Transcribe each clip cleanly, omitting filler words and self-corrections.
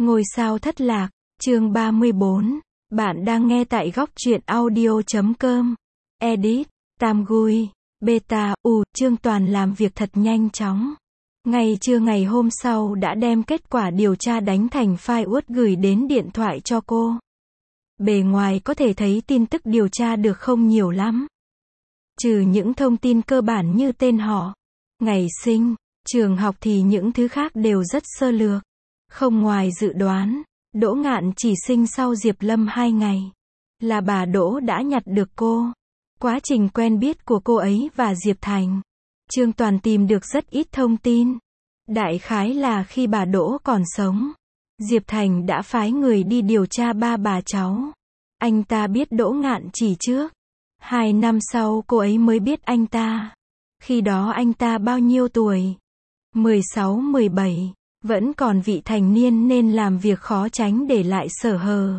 Ngôi sao thất lạc, chương 34. Bạn đang nghe tại góc truyện audio.com. Edit, Tam Gui, Beta, Trương Toàn làm việc thật nhanh chóng. Ngay trưa ngày hôm sau đã đem kết quả điều tra đánh thành file Word gửi đến điện thoại cho cô. Bề ngoài có thể thấy tin tức điều tra được không nhiều lắm. Trừ những thông tin cơ bản như tên họ, ngày sinh, trường học thì những thứ khác đều rất sơ lược. Không ngoài dự đoán, Đỗ Ngạn chỉ sinh sau Diệp Lâm 2 ngày. Là bà Đỗ đã nhặt được cô. Quá trình quen biết của cô ấy và Diệp Thành, Trương Toàn tìm được rất ít thông tin. Đại khái là khi bà Đỗ còn sống, Diệp Thành đã phái người đi điều tra ba bà cháu. Anh ta biết Đỗ Ngạn chỉ trước. 2 năm sau cô ấy mới biết anh ta. Khi đó anh ta bao nhiêu tuổi? 16-17. Vẫn còn vị thành niên nên làm việc khó tránh để lại sở hờ.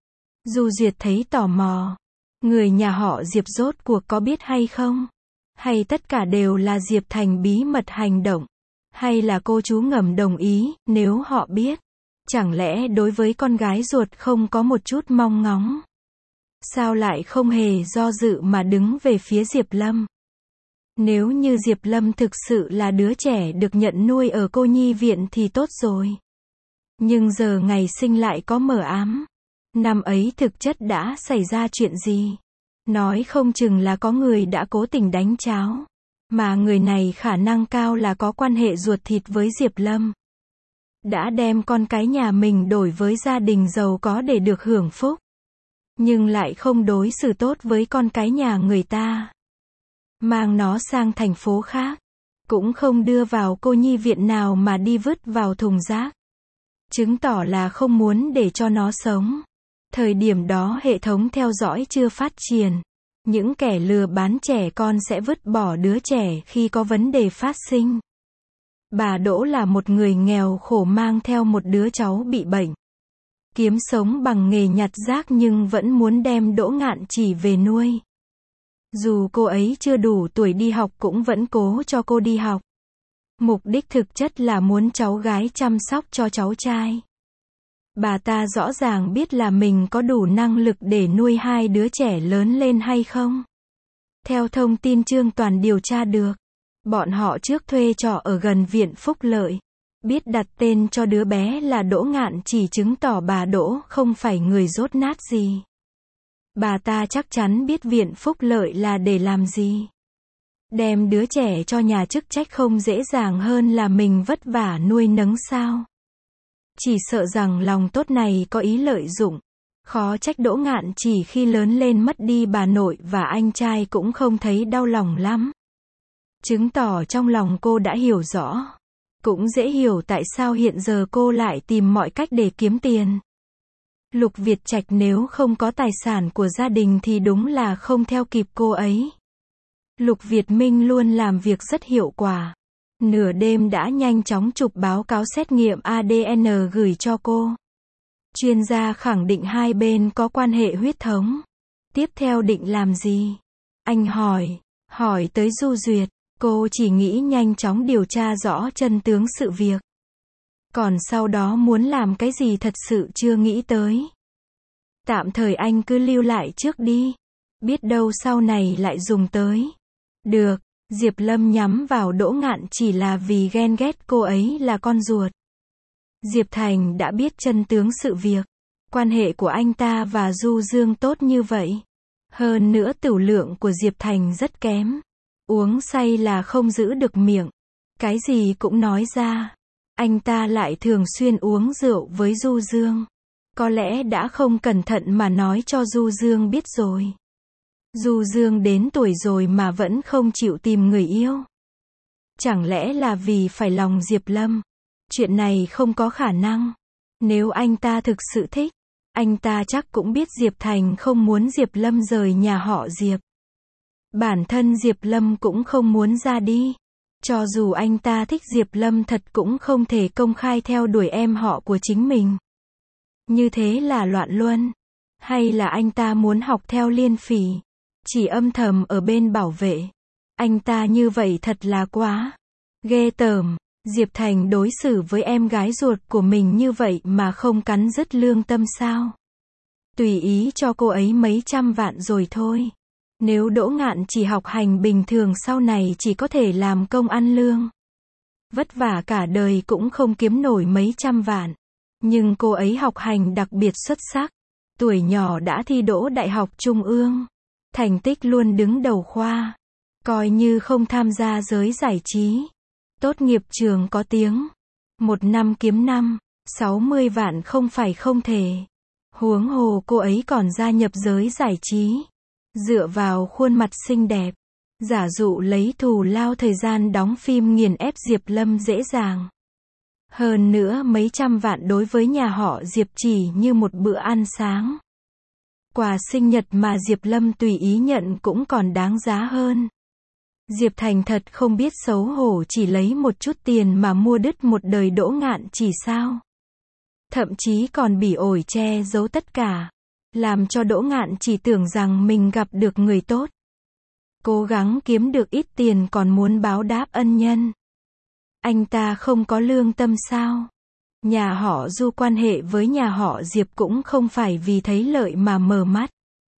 Du Duyệt thấy tò mò. Người nhà họ Diệp rốt cuộc có biết hay không? Hay tất cả đều là Diệp Thành bí mật hành động? Hay là cô chú ngầm đồng ý, nếu họ biết? Chẳng lẽ đối với con gái ruột không có một chút mong ngóng? Sao lại không hề do dự mà đứng về phía Diệp Lâm? Nếu như Diệp Lâm thực sự là đứa trẻ được nhận nuôi ở cô nhi viện thì tốt rồi. Nhưng giờ ngày sinh lại có mờ ám. Năm ấy thực chất đã xảy ra chuyện gì? Nói không chừng là có người đã cố tình đánh cháo. Mà người này khả năng cao là có quan hệ ruột thịt với Diệp Lâm. Đã đem con cái nhà mình đổi với gia đình giàu có để được hưởng phúc. Nhưng lại không đối xử tốt với con cái nhà người ta. Mang nó sang thành phố khác. Cũng không đưa vào cô nhi viện nào mà đi vứt vào thùng rác. Chứng tỏ là không muốn để cho nó sống. Thời điểm đó hệ thống theo dõi chưa phát triển. Những kẻ lừa bán trẻ con sẽ vứt bỏ đứa trẻ khi có vấn đề phát sinh. Bà Đỗ là một người nghèo khổ mang theo một đứa cháu bị bệnh. Kiếm sống bằng nghề nhặt rác nhưng vẫn muốn đem Đỗ Ngạn chỉ về nuôi. Dù cô ấy chưa đủ tuổi đi học cũng vẫn cố cho cô đi học. Mục đích thực chất là muốn cháu gái chăm sóc cho cháu trai. Bà ta rõ ràng biết là mình có đủ năng lực để nuôi hai đứa trẻ lớn lên hay không. Theo thông tin Trương Toàn điều tra được, bọn họ trước thuê trọ ở gần Viện Phúc Lợi. Biết đặt tên cho đứa bé là Đỗ Ngạn chỉ chứng tỏ bà Đỗ không phải người dốt nát gì. Bà ta chắc chắn biết Viện Phúc Lợi là để làm gì. Đem đứa trẻ cho nhà chức trách không dễ dàng hơn là mình vất vả nuôi nấng sao? Chỉ sợ rằng lòng tốt này có ý lợi dụng. Khó trách Đỗ Ngạn chỉ khi lớn lên mất đi bà nội và anh trai cũng không thấy đau lòng lắm. Chứng tỏ trong lòng cô đã hiểu rõ. Cũng dễ hiểu tại sao hiện giờ cô lại tìm mọi cách để kiếm tiền. Lục Việt Trạch nếu không có tài sản của gia đình thì đúng là không theo kịp cô ấy. Lục Việt Minh luôn làm việc rất hiệu quả. Nửa đêm đã nhanh chóng chụp báo cáo xét nghiệm ADN gửi cho cô. Chuyên gia khẳng định hai bên có quan hệ huyết thống. Tiếp theo định làm gì? Anh hỏi tới Du Duyệt. Cô chỉ nghĩ nhanh chóng điều tra rõ chân tướng sự việc. Còn sau đó muốn làm cái gì thật sự chưa nghĩ tới. Tạm thời anh cứ lưu lại trước đi. Biết đâu sau này lại dùng tới. Được, Diệp Lâm nhắm vào Đỗ Ngạn chỉ là vì ghen ghét cô ấy là con ruột. Diệp Thành đã biết chân tướng sự việc. Quan hệ của anh ta và Du Dương tốt như vậy. Hơn nữa tửu lượng của Diệp Thành rất kém. Uống say là không giữ được miệng. Cái gì cũng nói ra. Anh ta lại thường xuyên uống rượu với Du Dương. Có lẽ đã không cẩn thận mà nói cho Du Dương biết rồi. Du Dương đến tuổi rồi mà vẫn không chịu tìm người yêu. Chẳng lẽ là vì phải lòng Diệp Lâm? Chuyện này không có khả năng. Nếu anh ta thực sự thích, anh ta chắc cũng biết Diệp Thành không muốn Diệp Lâm rời nhà họ Diệp. Bản thân Diệp Lâm cũng không muốn ra đi. Cho dù anh ta thích Diệp Lâm thật cũng không thể công khai theo đuổi em họ của chính mình. Như thế là loạn luân. Hay là anh ta muốn học theo Liên Phỉ, chỉ âm thầm ở bên bảo vệ. Anh ta như vậy thật là quá ghê tởm. Diệp Thành đối xử với em gái ruột của mình như vậy mà không cắn rứt lương tâm sao? Tùy ý cho cô ấy mấy trăm vạn rồi thôi. Nếu Đỗ Ngạn chỉ học hành bình thường sau này chỉ có thể làm công ăn lương. Vất vả cả đời cũng không kiếm nổi mấy trăm vạn. Nhưng cô ấy học hành đặc biệt xuất sắc. Tuổi nhỏ đã thi đỗ Đại học Trung ương. Thành tích luôn đứng đầu khoa. Coi như không tham gia giới giải trí. Tốt nghiệp trường có tiếng. Một năm kiếm 60 vạn không phải không thể. Huống hồ cô ấy còn gia nhập giới giải trí. Dựa vào khuôn mặt xinh đẹp. Giả dụ lấy thù lao thời gian đóng phim nghiền ép Diệp Lâm dễ dàng. Hơn nữa mấy trăm vạn đối với nhà họ Diệp chỉ như một bữa ăn sáng. Quà sinh nhật mà Diệp Lâm tùy ý nhận cũng còn đáng giá hơn. Diệp Thành thật không biết xấu hổ chỉ lấy một chút tiền mà mua đứt một đời Đỗ Ngạn chỉ sao. Thậm chí còn bỉ ổi che giấu tất cả. Làm cho Đỗ Ngạn chỉ tưởng rằng mình gặp được người tốt. Cố gắng kiếm được ít tiền còn muốn báo đáp ân nhân. Anh ta không có lương tâm sao? Nhà họ Du quan hệ với nhà họ Diệp cũng không phải vì thấy lợi mà mở mắt.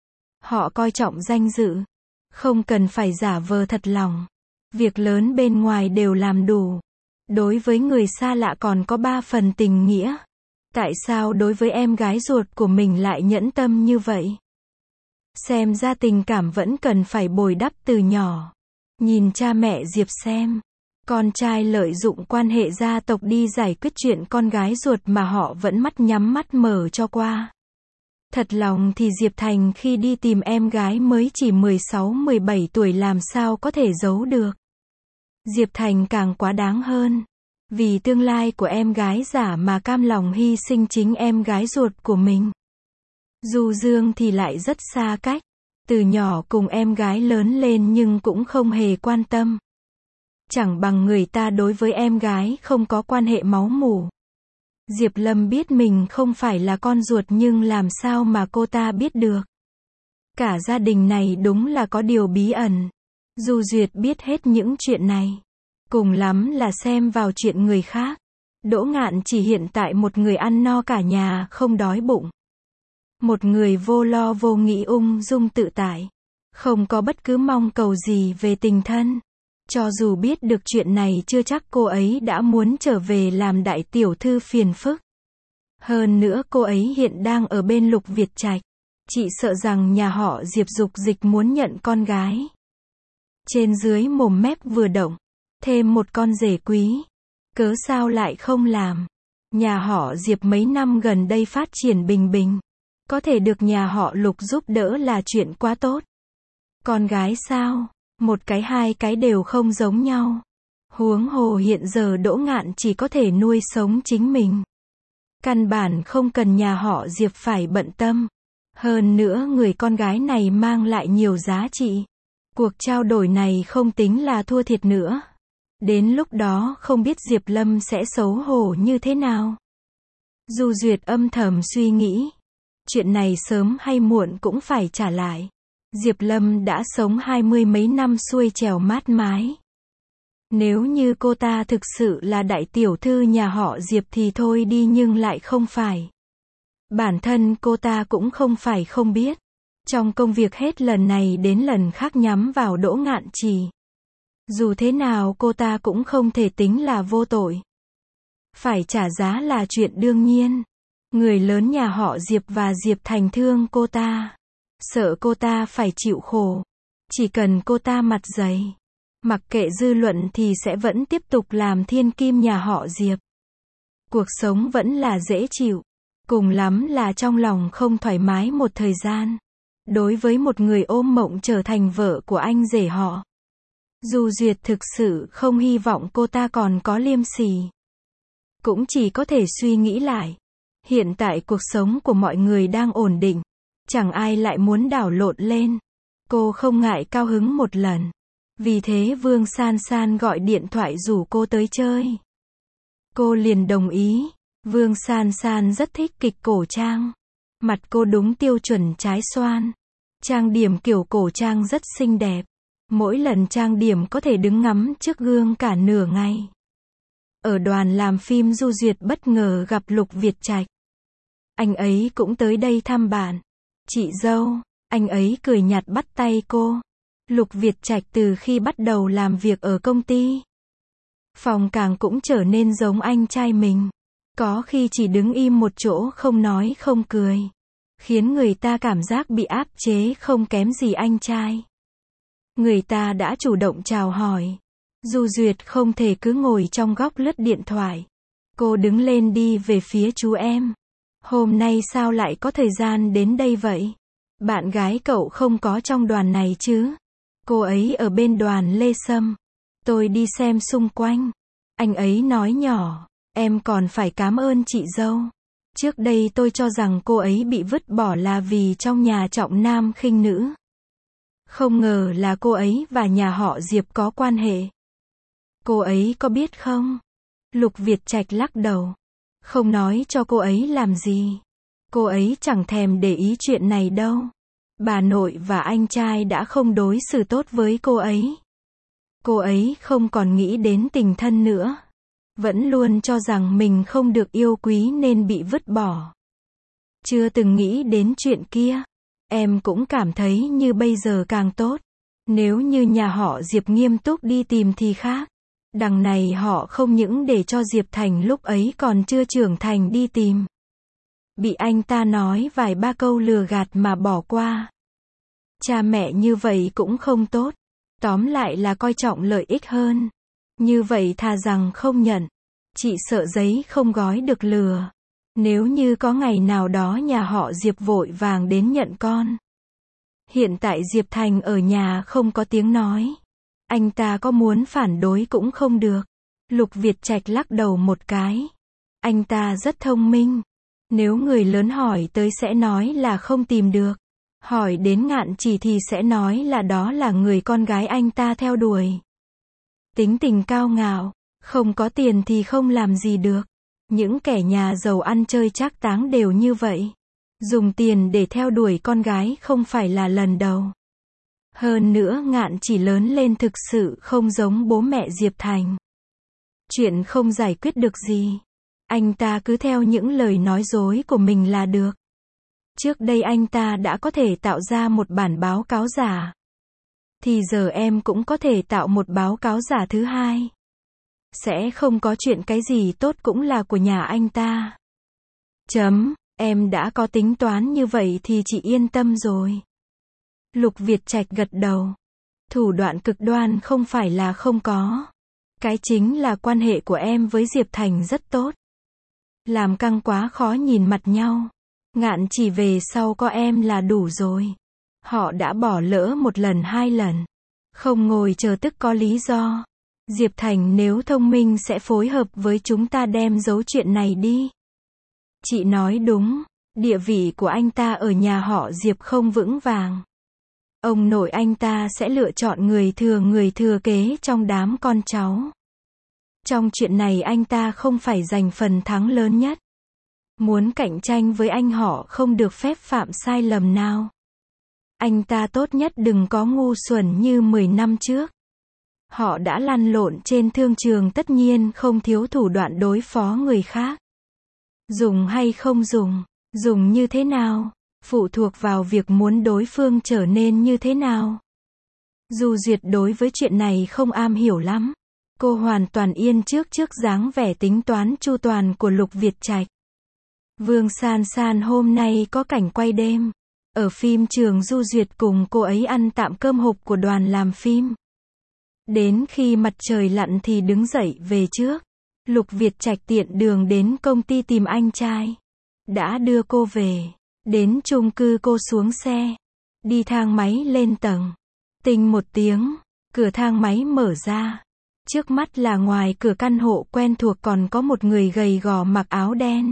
Họ coi trọng danh dự. Không cần phải giả vờ thật lòng. Việc lớn bên ngoài đều làm đủ. Đối với người xa lạ còn có 3 phần tình nghĩa. Tại sao đối với em gái ruột của mình lại nhẫn tâm như vậy? Xem ra tình cảm vẫn cần phải bồi đắp từ nhỏ. Nhìn cha mẹ Diệp xem. Con trai lợi dụng quan hệ gia tộc đi giải quyết chuyện con gái ruột mà họ vẫn mắt nhắm mắt mở cho qua. Thật lòng thì Diệp Thành khi đi tìm em gái mới chỉ 16-17 tuổi làm sao có thể giấu được. Diệp Thành càng quá đáng hơn. Vì tương lai của em gái giả mà cam lòng hy sinh chính em gái ruột của mình. Du Dương thì lại rất xa cách. Từ nhỏ cùng em gái lớn lên nhưng cũng không hề quan tâm. Chẳng bằng người ta đối với em gái không có quan hệ máu mủ. Diệp Lâm biết mình không phải là con ruột nhưng làm sao mà cô ta biết được. Cả gia đình này đúng là có điều bí ẩn. Du Duyệt biết hết những chuyện này. Cùng lắm là xem vào chuyện người khác. Đỗ Ngạn chỉ hiện tại một người ăn no cả nhà không đói bụng. Một người vô lo vô nghĩ ung dung tự tại. Không có bất cứ mong cầu gì về tình thân. Cho dù biết được chuyện này chưa chắc cô ấy đã muốn trở về làm đại tiểu thư phiền phức. Hơn nữa cô ấy hiện đang ở bên Lục Việt Trạch. Chị sợ rằng nhà họ Diệp dục dịch muốn nhận con gái. Trên dưới mồm mép vừa động. Thêm một con rể quý. Cớ sao lại không làm. Nhà họ Diệp mấy năm gần đây phát triển bình bình. Có thể được nhà họ Lục giúp đỡ là chuyện quá tốt. Con gái sao? Một cái hai cái đều không giống nhau. Huống hồ hiện giờ Đỗ Ngạn chỉ có thể nuôi sống chính mình. Căn bản không cần nhà họ Diệp phải bận tâm. Hơn nữa người con gái này mang lại nhiều giá trị. Cuộc trao đổi này không tính là thua thiệt nữa. Đến lúc đó không biết Diệp Lâm sẽ xấu hổ như thế nào. Du Duyệt âm thầm suy nghĩ. Chuyện này sớm hay muộn cũng phải trả lại. Diệp Lâm đã sống 20 mấy năm xuôi trèo mát mái. Nếu như cô ta thực sự là đại tiểu thư nhà họ Diệp thì thôi đi nhưng lại không phải. Bản thân cô ta cũng không phải không biết. Trong công việc hết lần này đến lần khác nhắm vào Đỗ Ngạn Trì. Dù thế nào cô ta cũng không thể tính là vô tội. Phải trả giá là chuyện đương nhiên. Người lớn nhà họ Diệp và Diệp Thành thương cô ta. Sợ cô ta phải chịu khổ. Chỉ cần cô ta mặt dày. Mặc kệ dư luận thì sẽ vẫn tiếp tục làm thiên kim nhà họ Diệp. Cuộc sống vẫn là dễ chịu. Cùng lắm là trong lòng không thoải mái một thời gian. Đối với một người ôm mộng trở thành vợ của anh rể họ. Du Duyệt thực sự không hy vọng cô ta còn có liêm sỉ. Cũng chỉ có thể suy nghĩ lại. Hiện tại cuộc sống của mọi người đang ổn định. Chẳng ai lại muốn đảo lộn lên. Cô không ngại cao hứng một lần. Vì thế Vương San San gọi điện thoại rủ cô tới chơi. Cô liền đồng ý. Vương San San rất thích kịch cổ trang. Mặt cô đúng tiêu chuẩn trái xoan. Trang điểm kiểu cổ trang rất xinh đẹp. Mỗi lần trang điểm có thể đứng ngắm trước gương cả nửa ngày. Ở đoàn làm phim Du Duyệt bất ngờ gặp Lục Việt Trạch. Anh ấy cũng tới đây thăm bạn. Chị dâu, anh ấy cười nhạt bắt tay cô. Lục Việt Trạch từ khi bắt đầu làm việc ở công ty Phong Càng cũng trở nên giống anh trai mình. Có khi chỉ đứng im một chỗ không nói không cười, khiến người ta cảm giác bị áp chế không kém gì anh trai. Người ta đã chủ động chào hỏi. Du Duyệt không thể cứ ngồi trong góc lướt điện thoại. Cô đứng lên đi về phía chú em. Hôm nay sao lại có thời gian đến đây vậy? Bạn gái cậu không có trong đoàn này chứ? Cô ấy ở bên đoàn Lê Sâm. Tôi đi xem xung quanh. Anh ấy nói nhỏ. Em còn phải cảm ơn chị dâu. Trước đây tôi cho rằng cô ấy bị vứt bỏ là vì trong nhà trọng nam khinh nữ. Không ngờ là cô ấy và nhà họ Diệp có quan hệ. Cô ấy có biết không? Lục Việt Trạch lắc đầu. Không nói cho cô ấy làm gì. Cô ấy chẳng thèm để ý chuyện này đâu. Bà nội và anh trai đã không đối xử tốt với cô ấy. Cô ấy không còn nghĩ đến tình thân nữa. Vẫn luôn cho rằng mình không được yêu quý nên bị vứt bỏ. Chưa từng nghĩ đến chuyện kia. Em cũng cảm thấy như bây giờ càng tốt. Nếu như nhà họ Diệp nghiêm túc đi tìm thì khác. Đằng này họ không những để cho Diệp Thành lúc ấy còn chưa trưởng thành đi tìm. Bị anh ta nói vài ba câu lừa gạt mà bỏ qua. Cha mẹ như vậy cũng không tốt. Tóm lại là coi trọng lợi ích hơn. Như vậy thà rằng không nhận. Chị sợ giấy không gói được lừa. Nếu như có ngày nào đó nhà họ Diệp vội vàng đến nhận con. Hiện tại Diệp Thành ở nhà không có tiếng nói. Anh ta có muốn phản đối cũng không được. Lục Việt Trạch lắc đầu một cái. Anh ta rất thông minh. Nếu người lớn hỏi tới sẽ nói là không tìm được. Hỏi đến Ngạn Chỉ thì sẽ nói là đó là người con gái anh ta theo đuổi. Tính tình cao ngạo, không có tiền thì không làm gì được. Những kẻ nhà giàu ăn chơi trác táng đều như vậy. Dùng tiền để theo đuổi con gái không phải là lần đầu. Hơn nữa Ngạn Chỉ lớn lên thực sự không giống bố mẹ Diệp Thành. Chuyện không giải quyết được gì. Anh ta cứ theo những lời nói dối của mình là được. Trước đây anh ta đã có thể tạo ra một bản báo cáo giả. Thì giờ em cũng có thể tạo một báo cáo giả thứ hai. Sẽ không có chuyện cái gì tốt cũng là của nhà anh ta. Em đã có tính toán như vậy thì chị yên tâm rồi. Lục Việt Trạch gật đầu. Thủ đoạn cực đoan không phải là không có. Cái chính là quan hệ của em với Diệp Thành rất tốt. Làm căng quá khó nhìn mặt nhau. Ngạn Chỉ về sau có em là đủ rồi. Họ đã bỏ lỡ một lần hai lần. Không ngồi chờ tức có lý do. Diệp Thành nếu thông minh sẽ phối hợp với chúng ta đem giấu chuyện này đi. Chị nói đúng. Địa vị của anh ta ở nhà họ Diệp không vững vàng. Ông nội anh ta sẽ lựa chọn người thừa kế trong đám con cháu. Trong chuyện này anh ta không phải giành phần thắng lớn nhất. Muốn cạnh tranh với anh họ không được phép phạm sai lầm nào. Anh ta tốt nhất đừng có ngu xuẩn như 10 năm trước. Họ đã lăn lộn trên thương trường tất nhiên không thiếu thủ đoạn đối phó người khác. Dùng hay không dùng, dùng như thế nào, phụ thuộc vào việc muốn đối phương trở nên như thế nào. Du Duyệt đối với chuyện này không am hiểu lắm. Cô hoàn toàn yên trước dáng vẻ tính toán chu toàn của Lục Việt Trạch. Vương San San hôm nay có cảnh quay đêm. Ở phim trường Du Duyệt cùng cô ấy ăn tạm cơm hộp của đoàn làm phim. Đến khi mặt trời lặn thì đứng dậy về trước. Lục Việt Trạch tiện đường đến công ty tìm anh trai. Đã đưa cô về. Đến chung cư cô xuống xe. Đi thang máy lên tầng. Tinh một tiếng. Cửa thang máy mở ra. Trước mắt là ngoài cửa căn hộ quen thuộc còn có một người gầy gò mặc áo đen.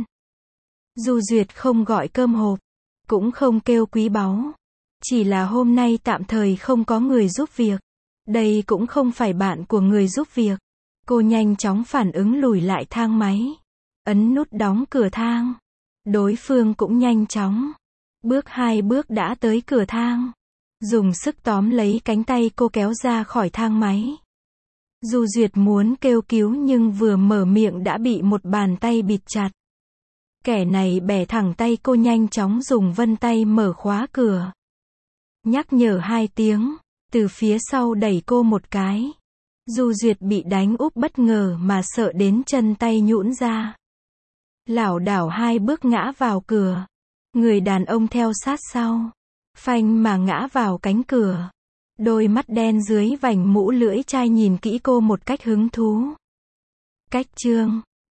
Du Duyệt không gọi cơm hộp. Cũng không kêu quý báu. Chỉ là hôm nay tạm thời không có người giúp việc. Đây cũng không phải bạn của người giúp việc. Cô nhanh chóng phản ứng lùi lại thang máy. Ấn nút đóng cửa thang. Đối phương cũng nhanh chóng. Bước 2 bước đã tới cửa thang. Dùng sức tóm lấy cánh tay cô kéo ra khỏi thang máy. Du Duyệt muốn kêu cứu nhưng vừa mở miệng đã bị một bàn tay bịt chặt. Kẻ này bẻ thẳng tay cô, nhanh chóng dùng vân tay mở khóa cửa. Nhắc nhở 2 tiếng, từ phía sau đẩy cô một cái. Du Duyệt bị đánh úp bất ngờ mà sợ đến chân tay nhũn ra. Lảo đảo 2 bước ngã vào cửa. Người đàn ông theo sát sau. Phanh mà ngã vào cánh cửa. Đôi mắt đen dưới vành mũ lưỡi chai nhìn kỹ cô một cách hứng thú. Cách chương